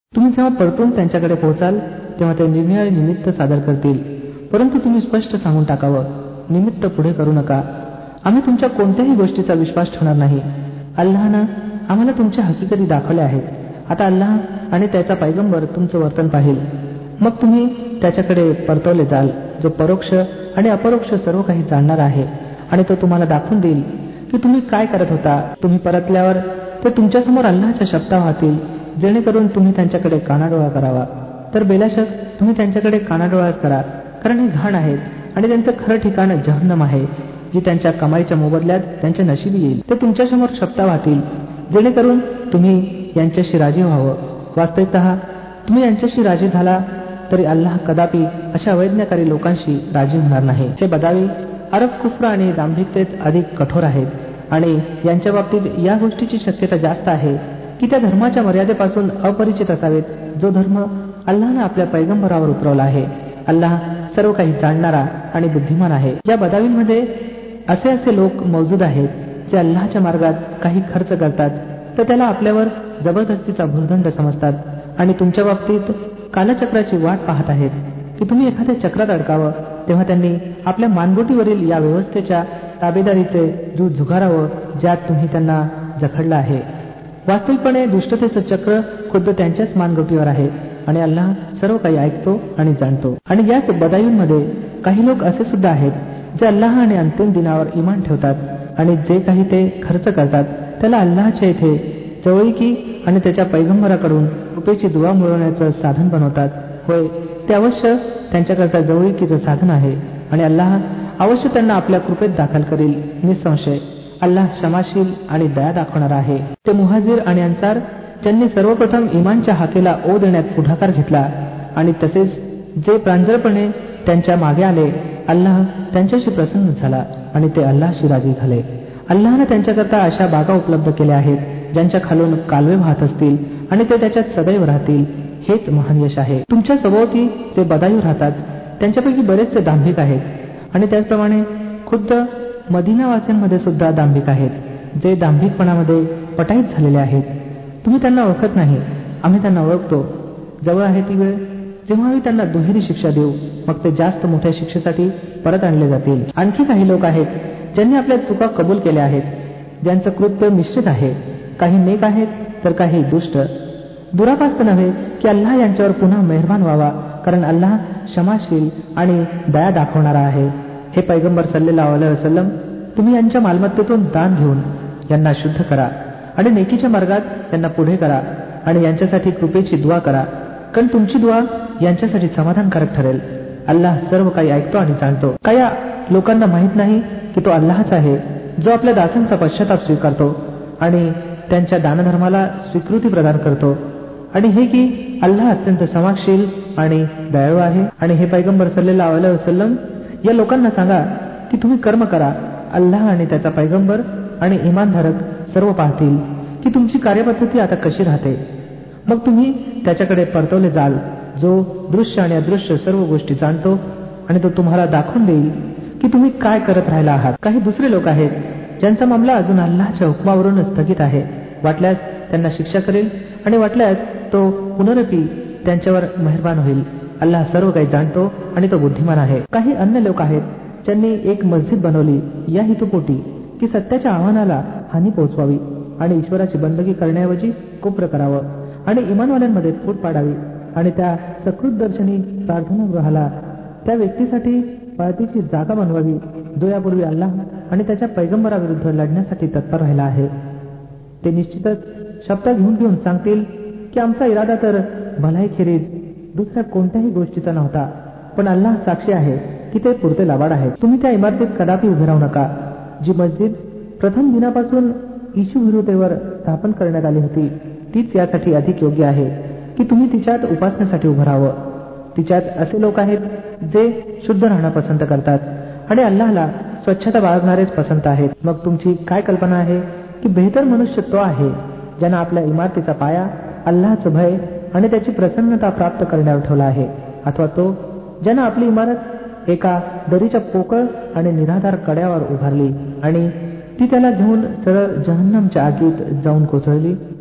तुम्ही जेव्हा परतून त्यांच्याकडे पोहोचाल तेव्हा ते निरनिराळे निमित्त सादर करतील, परंतु तुम्ही स्पष्ट सांगून टाकावं, निमित्त पुढे करू नका. आम्ही तुमच्या कोणत्याही गोष्टीचा विश्वास ठेवणार नाही. अल्लाहनं आम्हाला तुमच्या हकीकती दाखवल्या आहेत. आता अल्लाह आणि त्याचा पैगंबर तुमचं वर्तन पाहिल, मग तुम्ही त्याच्याकडे परतवले जाल, जो परोक्ष आणि अपरोक्ष सर्व काही जाणणार आहे. आणि तो तुम्हाला दाखवून देईल की तुम्ही काय करत होता. तुम्ही परतल्यावर ते तुमच्यासमोर अल्लाहच्या शब्दा वाहतील, जेणेकरून तुम्ही त्यांच्याकडे कानाडोळा करावा. तर बेलाशक तुम्ही त्यांच्याकडे कानाडोळाच करा, कारण हे घाण आहेत आणि त्यांचं खरं ठिकाण जहन्नम आहे, जी त्यांच्या कमाईच्या मोबदल्यात त्यांच्या नशिबी येईल. ते तुमच्यासमोर शब्दा वाहतील, जेणेकरून तुम्ही यांच्याशी राजी व्हावं. वास्तविकतः तुम्ही यांच्याशी राजी झाला तरी अल्लाह कदापि अशा अवैज्ञाकारी लोकांशी राजी होणार नाही. हे बदावी अरब कुफ्र आणि दांभिकतेत अधिक कठोर आहेत आणि यांच्या बाबतीत या गोष्टीची शक्यता जास्त आहे की त्या धर्माच्या मर्यादेपासून अपरिचित असावेत, जो धर्म अल्लाहनं आपल्या पैगंबरावर उतरवला आहे. अल्लाह सर्व काही जाणणारा आणि बुद्धिमान आहे. या बदावींमध्ये असे लोक मौजूद आहेत जे अल्लाहच्या मार्गात काही खर्च करतात तर त्याला आपल्यावर जबरदस्तीचा भूर्दंड समजतात आणि तुमच्या बाबतीत कालचक्राची वाट पाहत आहेत की तुम्ही एखाद्या चक्रात अडकावं. तेव्हा त्यांनी आपल्या मानगोटीवरील या व्यवस्थेच्या ताबेदारीचे दूध झुगारावं, ज्यात तुम्ही त्यांना जखडलं आहे. वास्तविकपणे दुष्टतेचं चक्र खुद्द त्यांच्याच मानगोटीवर आहे आणि अल्लाह सर्व काही ऐकतो आणि जाणतो. आणि याच बदायूंमध्ये काही लोक असे सुद्धा आहेत जे अल्लाह आणि अंतिम दिनावर इमान ठेवतात आणि जे काही ते खर्च करतात त्याला अल्लाहच्या इथे जवळीकी आणि त्याच्या पैगंबराकडून कृपेची दुवा मिळवण्याचं साधन बनवतात. होय, ते अवश्य त्यांच्याकरता जवळीकीचं साधन आहे आणि अल्लाह अवश्य त्यांना आपल्या कृपेत दाखल करील. निसंशय अल्लाह क्षमाशील आणि दया दाखवणारा आहे. ते मुहाजिर आणि अन्सार ज्यांनी सर्वप्रथम इमानच्या हाकेला ओ देण्यात पुढाकार घेतला आणि तसेच जे प्रांजळपणे त्यांच्या मागे आले, अल्लाह त्यांच्याशी प्रसन्न झाला आणि ते अल्लाहशी राजी झाले. अल्लाहनं त्यांच्याकरता अशा बागा उपलब्ध केल्या आहेत ज्यांच्या खालून कालवे वाहत असतील आणि ते त्याच्यात सदैव राहतील. हेच महान यश आहे. तुमच्या सभोवती जे बदायू राहतात त्यांच्यापैकी बरेचसे दांभिक आहेत आणि त्याचप्रमाणे खुद्द मदिनावासियांमध्ये सुद्धा दांभिक आहेत, जे दांभिकपणामध्ये पटाईत झालेले आहेत. तुम्ही त्यांना ओळखत नाही, आम्ही त्यांना ओळखतो. जवळ आहे ती वेळ जेव्हा आम्ही त्यांना दुहेरी शिक्षा देऊ, मग ते जास्त मोठ्या शिक्षेसाठी परत आणले जातील. आणखी काही लोक आहेत ज्यांनी आपल्या चुका कबूल केल्या आहेत, ज्यांचं कृत्य मिश्रित आहे. काही नेक आहेत तर काही दुष्ट. दुरापास्त नव्हे की अल्लाह यांच्यावर पुन्हा मेहरबान व्हावा, कारण अल्लाह क्षमाशील आणि दया दाखवणारा आहे. हे पैगंबर सल्लल्लाहु अलैहि वसल्लम, तुम्ही यांच्या मालमत्तेतून दान घेऊन यांना शुद्ध करा आणि नेकीच्या मार्गात त्यांना पुढे करा आणि यांच्यासाठी कृपेची दुआ करा, कारण तुमची दुआ यांच्यासाठी समाधानकारक ठरेल. अल्लाह सर्व काही ऐकतो आणि जाणतो. काही लोकांना माहीत नाही की तो अल्लाहच आहे, जो आपल्या दासांचा पश्चाताप स्वीकारतो आणि त्यांच्या दानधर्माला स्वीकृती प्रदान करतो, आणि हे की अल्लाह अत्यंत क्षमाशील आणि दयाळू आहे. आणि हे पैगंबर सल्लल्लाहु अलैहि वसल्लम, या लोकांना सांगा की तुम्ही कर्म करा. अल्लाह आणि त्याचा पैगंबर आणि इमानधारक सर्व पाहतील की तुमची कार्यपद्धती आता कशी राहते. मग तुम्ही त्याच्याकडे परतवले जाल, जो दृश्य आणि अदृश्य सर्व गोष्टी जाणतो आणि तो तुम्हाला दाखवून देईल की तुम्ही काय करत राहिला आहात. काही दुसरे लोक आहेत ज्यांचा मामला अजून अल्लाहच्या हुकमावरून स्थगित आहे. वाटल्यास त्यांना शिक्षा करेल आणि वाटल्यास तो पुनरपी त्यांच्यावर मेहरबान होईल. अल्लाह सर्व काही जाणतो आणि तो बुद्धिमान आहे. काही अन्य लोक आहेत ज्यांनी एक मस्जिद बनवली या हेतुपोटी की सत्याच्या आव्हानाला हानी पोहोचवावी आणि ईश्वराची बंदगी करण्याऐवजी कुफ्र करावं आणि इमानवाल्यांमध्ये फूट पाडावी आणि त्या सकृतदर्शनी प्रार्थनागृहाला त्या व्यक्तीसाठी पाळतीची जागा बनवावी जो यापूर्वी अल्लाह आणि त्याच्या पैगंबराविरुद्ध लढण्यासाठी तत्पर राहिला आहे. ते निश्चितच शब्द घेऊन सांगतील की आमचा इरादा तर भलाईखेरीज दुसऱ्या कोणत्याही गोष्टीचा नव्हता, पण अल्लाह साक्षी आहे की ते पुरते लाबाड आहेत. तुम्ही त्या इमारतीत कदापि उभे राहू नका जी मस्जिद प्रथम दिनापासून ईशुविरुद्धेवर स्थापन करण्यात आली होती. तीच यासाठी अधिक योग्य आहे की तुम्ही तिच्यात उपासनेसाठी उभं राहावं. तिच्यात असे लोक आहेत जे शुद्ध राहणं पसंत करतात आणि अल्लाहला स्वच्छता बाळगणारेच पसंत आहेत. मग तुमची काय कल्पना आहे की बेहतर मनुष्य तो आहे ज्यानं आपल्या इमारतीचा पाया अल्लाहचं भय आणि त्याची प्रसन्नता प्राप्त करण्यावर ठेवला आहे, अथवा तो ज्यानं आपली इमारत एका दरीच्या पोकळ आणि निराधार कड्यावर उभारली आणि ती त्याला घेऊन सरळ जहन्नमच्या आगीत जाऊन कोसळली.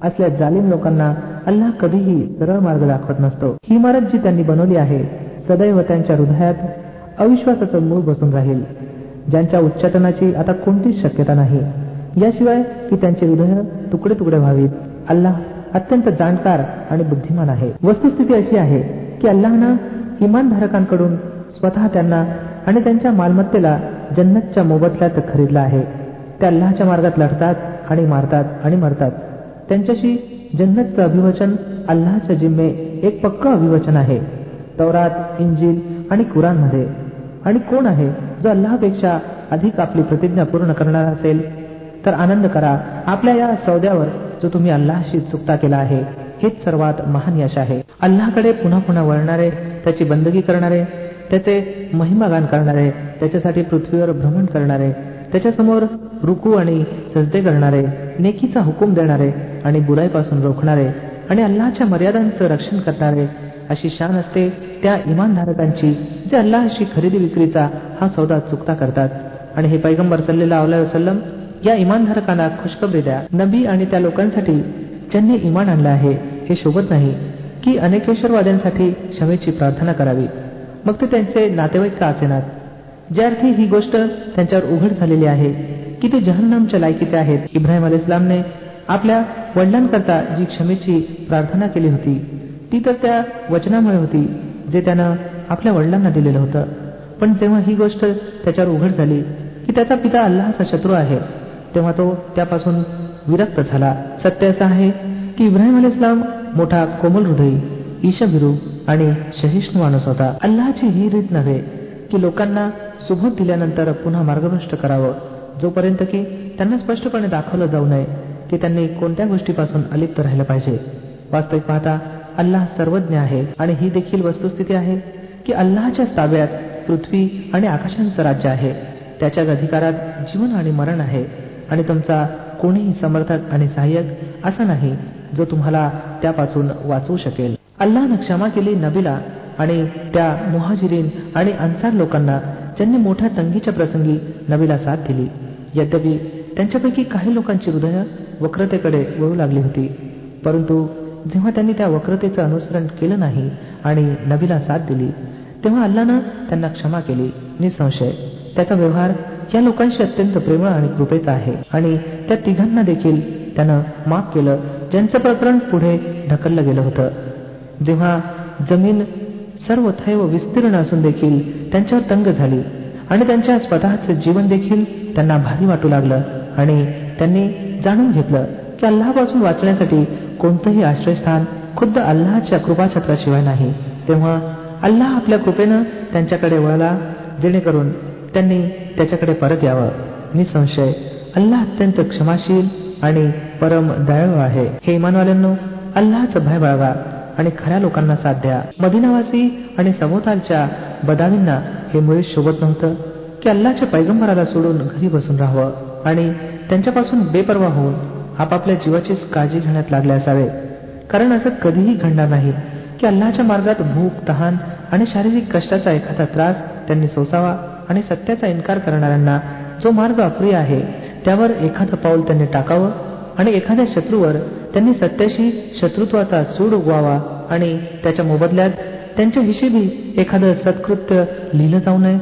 असल्या जालिम लोकांना अल्लाह कधीही सरळ मार्ग दाखवत नसतो. ही इमारत जी त्यांनी बनवली आहे सदैव त्यांच्या हृदयात अविश्वासाचं मूळ बसून राहील, ज्यांच्या उच्चाटनाची आता कोणतीच शक्यता नाही, याशिवाय की त्यांचे हृदय तुकडे तुकडे व्हावीत. अल्लाह अत्यंत जाणकार आणि बुद्धिमान आहे. वस्तुस्थिती अशी आहे की अल्लाहनं इमानधारकांकडून स्वतः त्यांना आणि त्यांच्या मालमत्तेला जन्नतच्या मोबदल्यात खरीदलं आहे. ते अल्लाहच्या मार्गात लढतात आणि मारतात आणि मरतात. त्यांच्याशी जन्नतचं अभिवचन अल्लाहच्या जिम्मे एक पक्क अभिवचन आहे तौरात, इंजिल आणि कुराणमध्ये. आणि कोण आहे जो अल्लाहपेक्षा अधिक आपली प्रतिज्ञा पूर्ण करणार असेल? तर आनंद करा आपल्या या सौद्यावर जो तुम्ही अल्लाहशी चुकता केला आहे. हेच सर्वात महान यश आहे. अल्लाहकडे पुन्हा पुन्हा वळणारे, त्याची बंदगी करणारे, त्याचे महिमागान करणारे, त्याच्यासाठी पृथ्वीवर भ्रमण करणारे, त्याच्यासमोर रुकू आणि सजदे करणारे, नेकीचा हुकूम देणारे आणि बुराईपासून रोखणारे आणि अल्लाहच्या मर्यादांचं रक्षण करणारे, अशी शान असते त्या इमानधारकांची जे अल्लाहशी खरेदी विक्रीचा हा सौदा चुकता करतात. आणि हे पैगंबर सल्लल्लाहु अलैहि वसल्लम या इमानधारकांना खुशखबरी द्या. नबी आणि त्या लोकांसाठी ज्यांनी इमान आणलं आहे हे शोभत नाही की अनेकेश्वरवाद्यांसाठी क्षमेची प्रार्थना करावी, मग ते त्यांचे नातेवाईक का असेनात. ज्या अर्थी ही गोष्ट त्यांच्यावर उघड झालेली आहे की ते जहन्नमच्या लायकीचे आहेत. इब्राहिम अलैहिस्सलामने आपल्या वडिलांकरता जी क्षमेची प्रार्थना केली होती ती तर त्या वचनामुळे होती जे त्यानं आपल्या वडिलांना दिलेलं होतं. पण जेव्हा ही गोष्ट त्याच्यावर उघड झाली की त्याचा पिता अल्लाहचा शत्रू आहे, तेव्हा तो त्यापासून विरक्त झाला. सत्य असं आहे की इब्राहिम अलैहिस्सलाम मोठा कोमल हृदयी, ईशभिरू आणि सहिष्णू माणूस होता. अल्लाहची ही रीत नव्हे की लोकांना सुबोध दिल्यानंतर पुन्हा मार्गभ्रष्ट करावं, जोपर्यंत की त्यांना स्पष्टपणे दाखवलं जाऊ नये की त्यांनी कोणत्या गोष्टीपासून अलिप्त राहिलं पाहिजे. वास्तविक पाहता अल्लाह सर्वज्ञ आहे आणि ही देखील वस्तुस्थिती आहे की अल्लाहच्या ताब्यात पृथ्वी आणि आकाशांचं राज्य आहे. त्याच्याच अधिकारात जीवन आणि मरण आहे आणि तुमचा कोणीही समर्थक आणि सहाय्यक असा नाही जो तुम्हाला त्यापासून वाचवू शकेल. अल्लाहनं क्षमा केली नबीला आणि त्या मुहाजिरीन आणि अन्सार लोकांना ज्यांनी मोठ्या तंगीच्या प्रसंगी नबीला साथ दिली. यद्यपि त्यांच्यापैकी काही लोकांची हृदय वक्रतेकडे वळू लागली होती, परंतु जेव्हा त्यांनी त्या वक्रतेचं अनुसरण केलं नाही आणि नबीला साथ दिली तेव्हा अल्लाहनं त्यांना क्षमा केली. निसंशय त्याचा व्यवहार या लोकांशी अत्यंत प्रेमळ आणि कृपेचा आहे. आणि त्या तिघांना देखील त्यानं माफ केलं ज्यांचं प्रकरण पुढे ढकललं गेलं होतं. जेव्हा जमीन सर्वथैव विस्तीर्ण असून देखील त्यांच्यावर तंग झाली आणि त्यांच्या स्वतःचे जीवन देखील त्यांना भारी वाटू लागलं आणि त्यांनी जाणून घेतलं की अल्लाहपासून वाचण्यासाठी कोणतंही आश्रयस्थान खुद्द अल्लाहच्या कृपाछत्राशिवाय नाही, तेव्हा अल्लाह आपल्या कृपेनं त्यांच्याकडे वळला जेणेकरून त्यांनी त्याच्याकडे परत यावं. निसंशय अल्लाह अत्यंत क्षमाशील आणि परम दयाळू आहे. हे इमानवाल्यांनो, अल्लाहचं भय बाळगा आणि खऱ्या लोकांना साथ द्या. मदिनावासी आणि सभोवतालच्या बदावींना हे मुळीच शोभत नव्हतं की अल्लाहच्या पैगंबराला सोडून घरी बसून राहावं आणि त्यांच्यापासून बेपर्वा होऊन आपापल्या जीवाचीच काळजी घेण्यात लागले असावे. कारण असं कधीही घडणार नाही की अल्लाहच्या मार्गात भूक, तहान आणि शारीरिक कष्टाचा एखादा त्रास त्यांनी सोसावा आणि सत्याचा इन्कार करणाऱ्यांना जो मार्ग अप्रिय आहे त्यावर एखादं पाऊल त्यांनी टाकावं आणि एखाद्या शत्रूवर त्यांनी सत्याशी शत्रुत्वाचा सूड उगवावा आणि त्याच्या मोबदल्यात त्यांच्या हिशेबी एखादं सत्कृत्य लिहिलं जाऊ नये.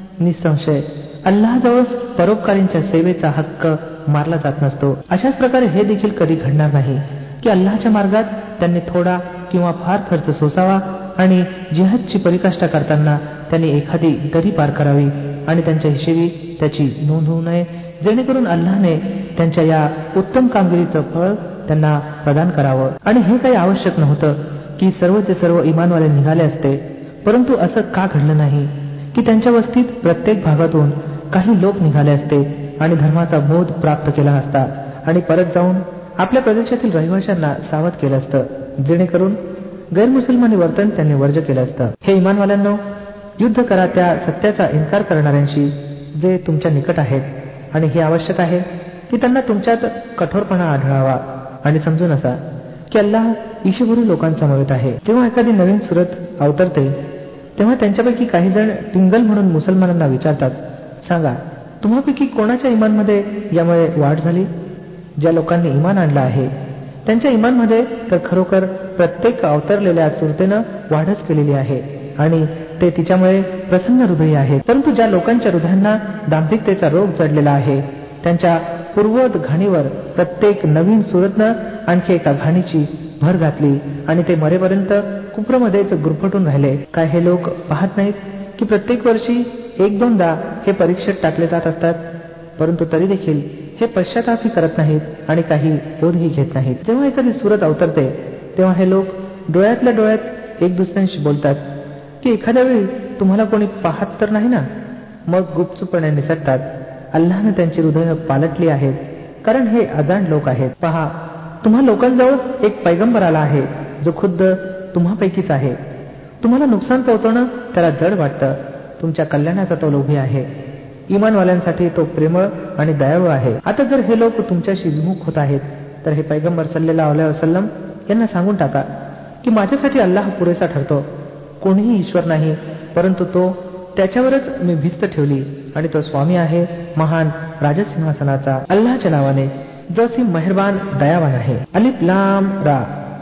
निसंशय अल्लाहजवळ परोपकारींच्या सेवेचा हक्क मारला जात नसतो. अशाच प्रकारे हे देखील कधी घडणार नाही की अल्लाहच्या मार्गात त्यांनी थोडा किंवा फार खर्च सोसावा आणि जिहादची परिकाष्ठा करताना त्यांनी एखादी दरी पार करावी आणि त्यांच्या हिशेबी त्याची नोंद होऊ नये, जेणेकरून अल्लाहने त्यांच्या या उत्तम कामगिरीचं फळ त्यांना प्रदान करावं. आणि हे काही आवश्यक नव्हतं की सर्वचे सर्व इमानवाले निघाले असते, परंतु असं का घडलं नाही की त्यांच्या वस्तीत प्रत्येक भागातून काही लोक निघाले असते आणि धर्माचा बोध प्राप्त केला असता आणि परत जाऊन आपल्या प्रदेशातील रहिवाशांना सावध केलं असतं, जेणेकरून गैरमुसलमानी वर्तन त्यांनी वर्ज केलं असतं. हे इमानवाल्यांनो, युद्ध करा त्या सत्याचा इन्कार करणाऱ्यांशी जे तुमच्या निकट आहेत आणि हे आवश्यक आहे की त्यांना तुमच्यात कठोरपणा आढळावा आणि समजून असा की अल्लाह ईशभरू लोकांचा मदत आहे. जेव्हा एखादी नवीन सुरत अवतरते तेव्हा त्यांच्यापैकी काही जण टिंगल म्हणून मुसलमानांना विचारतात, सांगा तुम्हापैकी कोणाच्या इमानमध्ये यामुळे वाढ झाली? ज्या लोकांनी इमान आणलं आहे त्यांच्या इमानमध्ये तर खरोखर प्रत्येक अवतरलेल्या सुरतेनं वाढच केलेली आहे आणि ते तिच्यामुळे प्रसन्न हृदयी आहेत. परंतु ज्या लोकांच्या हृदयांना दांभिकतेचा रोग चढलेला आहे, त्यांच्या पूर्ववत घाणीवर प्रत्येक नवीन सुरतनं आणखी एका घाणीची भर घातली आणि ते मरेपर्यंत कुप्रमध्येच गुरफटून राहिले. काय हे लोक पाहत नाहीत की प्रत्येक वर्षी 1-2दा हे परीक्षेत टाकले जात असतात, परंतु तरी देखील हे पश्चातापही करत नाहीत आणि काही बोधही घेत नाहीत. जेव्हा एखादी सुरत अवतरते तेव्हा हे लोक डोळ्यातल्या डोळ्यात एक दुसऱ्यांशी बोलतात की एखाद्या वेळी तुम्हाला कोणी पाहत तर नाही ना, मग गुपचूपपणे निसटतात. अल्लाहनं त्यांची हृदय पालटली आहेत, कारण हे अजाण लोक आहेत. पहा, तुम्हा लोकांजवळ एक पैगंबर आला आहे जो खुद्द तुम्हापैकीच आहे. तुम्हाला नुकसान पोहोचवणं त्याला जड वाटतं, तुमच्या कल्याणाचा तो लोभी आहे. इमानवाल्यांसाठी तो प्रेमळ आणि दयाळू आहे. आता जर हे लोक तुमच्याशी विमुख होत आहेत तर हे पैगंबर सल्लल्लाहु अलैहि वसल्लम यांना सांगून टाका की माझ्यासाठी अल्लाह पुरेसा ठरतो. कोणीही ईश्वर नाही, परंतु तो त्याच्यावरच मी भिस्त ठेवली आणि तो स्वामी आहे महान राजसिंहासनाचा. अल्लाहच्या नावाने जो असीम मेहरबान दयावान आहे. अलिफ लाम रा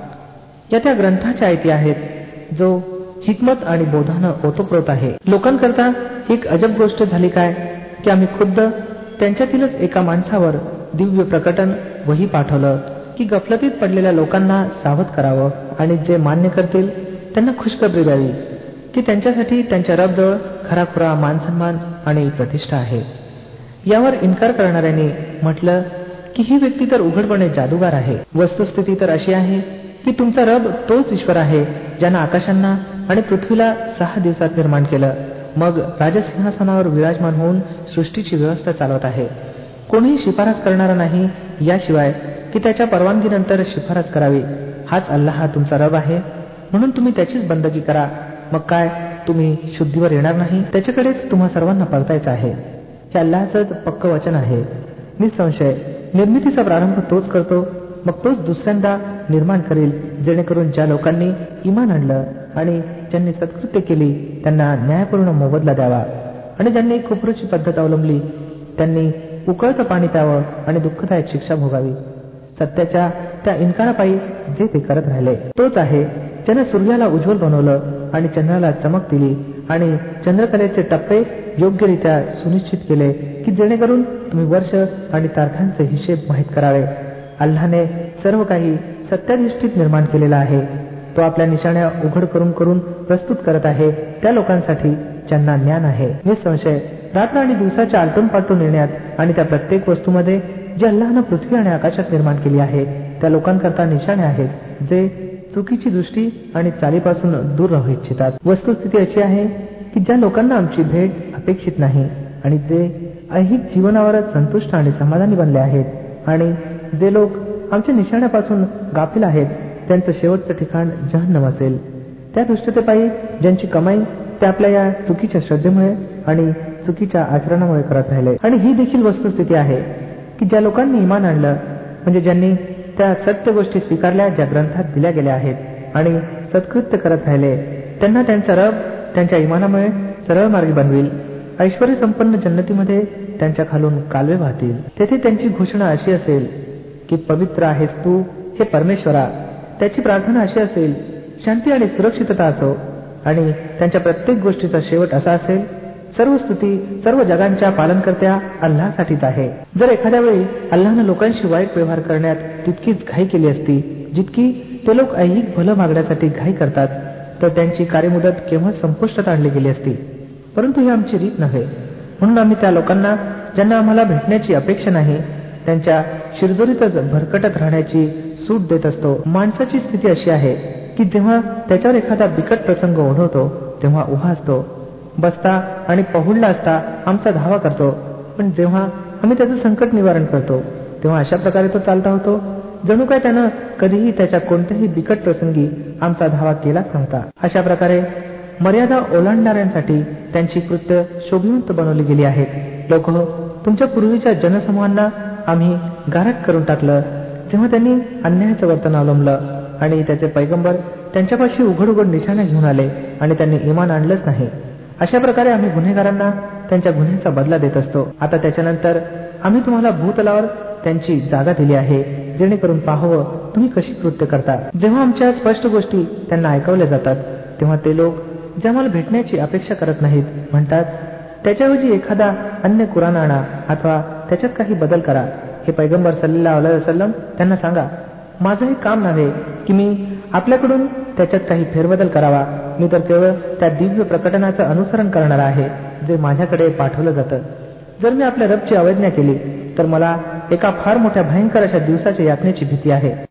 या त्या ग्रंथाच्या आयती आहेत जो हिकमत आणि बोधानं ओतप्रोत आहे. लोकांकरता एक अजब गोष्ट झाली काय की आम्ही खुद्द त्यांच्यातीलच एका माणसावर दिव्य प्रकटन वही पाठवलं की गफलतीत पडलेल्या लोकांना सावध करावं आणि जे मान्य करतील त्यांना खुशखबरी द्यावी की त्यांच्यासाठी त्यांच्या रबजवळ खराखुरा मानसन्मान आणि प्रतिष्ठा आहे. यावर इन्कार करणाऱ्यांनी म्हटलं की ही व्यक्ती तर उघडपणे जादूगार आहे. वस्तुस्थिती तर अशी आहे की तुमचा रब तोच ईश्वर आहे ज्यानं आकाशांना आणि पृथ्वीला 6 दिवसात निर्माण केलं, मग राजसिंहासनावर विराजमान होऊन सृष्टीची व्यवस्था चालवत आहे. कोणीही शिफारस करणारा नाही याशिवाय की त्याच्या परवानगीनंतर शिफारस करावी. हाच अल्लाह तुमचा रब आहे, म्हणून तुम्ही त्याचीच बंदगी करा. मग काय तुम्ही शुद्धीवर येणार नाही? त्याच्याकडेच तुम्हा सर्वांना परतायचं आहे. हे अल्लाहचंच पक्क वचन आहे. निसंशय निर्मितीचा प्रारंभ तोच करतो, मग तोच दुसऱ्यांदा निर्माण करील, जेणेकरून ज्या लोकांनी इमान आणलं आणि ज्यांनी सत्कृत्य केली त्यांना न्यायपूर्ण मोबदला द्यावा आणि ज्यांनी कुफरीची पद्धत अवलंबली त्यांनी उकळतं पाणी प्यावं आणि दुःखदायक शिक्षा भोगावी. सत्याच्या त्या इन्कारापायी जे ते करत राहिले तोच आहे ज्याने सूर्याला उज्ज्वल बनवलं आणि चंद्राला चमक दिली आणि चंद्रकलेचे टप्पे योग्यरित्या सुनिश्चित केले की जेणेकरून तुम्ही वर्ष आणि तारखांचे हिशेब माहीत करावे. अल्लाहने सर्व काही सत्याधिष्ठित निर्माण केलेला आहे. तो आपल्या निशाण्या उघड करून करून प्रस्तुत करत आहे त्या लोकांसाठी ज्यांना ज्ञान आहे. निसंशय रात्र आणि दिवसाच्या आलटून पालटून येण्यात आणि त्या प्रत्येक वस्तूमध्ये जे अल्लाहनं पृथ्वी आणि आकाशात निर्माण केली आहे त्या लोकांकरता निशाणे आहेत जे चुकीची दृष्टी आणि चालीपासून दूर राहू इच्छितात. वस्तुस्थिती अशी आहे की ज्या लोकांना आमची भेट अपेक्षित नाही आणि जे ऐहिक जीवनावरच संतुष्ट आणि समाधानी बनले आहेत आणि जे लोक आमच्या निशाण्यापासून गाफील आहेत त्यांचं शेवटचं ठिकाण जहन्नम असेल. त्या दुष्टतेपायी ज्यांची कमाई ते आपल्या या चुकीच्या श्रद्धेमुळे आणि चुकीच्या आचरणामुळे करत राहिले. आणि ही देखील वस्तुस्थिती आहे की ज्या लोकांनी इमान आणलं, म्हणजे ज्यांनी त्या सत्य गोष्टी स्वीकारल्या ज्या ग्रंथात दिल्या गेल्या आहेत आणि सत्कृत्य करत राहिले, त्यांना त्यांचा रब त्यांच्या इमानामुळे सरळ मार्गी बनविल. ऐश्वर्य संपन्न जन्नतीमध्ये त्यांच्या खालून कालवे वाहतील. तेथे त्यांची घोषणा अशी असेल की पवित्र आहेस तू हे परमेश्वरा. त्याची प्रार्थना अशी असेल शांती आणि सुरक्षितता असो आणि त्यांच्या प्रत्येक गोष्टीचा शेवट असा असेल सर्व स्तुती सर्व जगांच्या पालनकर्त्या अल्लाहसाठीच आहे. जर एखाद्या वेळी अल्लाहनं लोकांशी वाईट व्यवहार करण्यात तितकीच घाई केली असती जितकी ते लोक ऐहिक भलं मागण्यासाठी घाई करतात तर त्यांची कार्यमुदत केव्हा संपुष्टात आणली गेली असती. परंतु ही आमची रीत नव्हे, म्हणून आम्ही त्या लोकांना ज्यांना आम्हाला भेटण्याची अपेक्षा नाही त्यांच्या शिरजोरीतच भरकटत राहण्याची सूट देत असतो. माणसाची स्थिती अशी आहे की जेव्हा त्याच्यावर एखादा बिकट प्रसंग ओढवतो तेव्हा उभा असतो, बसता आणि पहुडला असता आमचा धावा करतो, पण जेव्हा आम्ही त्याचं संकट निवारण करतो तेव्हा अशा प्रकारे तो चालता होतो जणू काय त्यानं कधीही त्याच्या कोणत्याही बिकट प्रसंगी आमचा धावा केलाच नव्हता. अशा प्रकारे मर्यादा ओलांडणाऱ्यांसाठी त्यांची कृत्य शोभिवंत बनवली गेली आहेत. लोक तुमच्या पूर्वीच्या जनसमूहांना आम्ही गारठ करून टाकलं जेव्हा त्यांनी अन्यायाचं वर्तन अवलंबलं आणि त्याचे पैगंबर त्यांच्यापाशी उघड उघड निशाणे घेऊन आले आणि त्यांनी इमान आणलंच नाही. अशा प्रकारे आम्ही गुन्हेगारांना त्यांच्या गुन्ह्याचा बदला देत असतो. आता त्याच्यानंतर आम्ही तुम्हाला भूतलावर त्यांची जागा दिली आहे जेणेकरून पाहावं तुम्ही कशी कृत्य करता. जेव्हा आमच्या स्पष्ट गोष्टी त्यांना ऐकवल्या जातात तेव्हा ते लोक जे आम्हाला भेटण्याची अपेक्षा करत नाहीत म्हणतात, त्याच्याऐवजी एखादा अन्य कुराण आणा अथवा त्याच्यात काही बदल करा. हे पैगंबर सल्लल्लाहु अलैहि वसल्लम त्यांना सांगा, माझं हे काम नव्हे की मी आपल्याकडून त्याच्यात काही फेरबदल करावा. मी तर केवळ त्या दिव्य प्रकटनाचं अनुसरण करणारा आहे जे माझ्याकडे पाठवलं जातं. जर मी आपल्या रबची अवज्ञा केली तर मला एका फार मोठ्या भयंकर अशा दिवसाच्या यातनेची भीती आहे.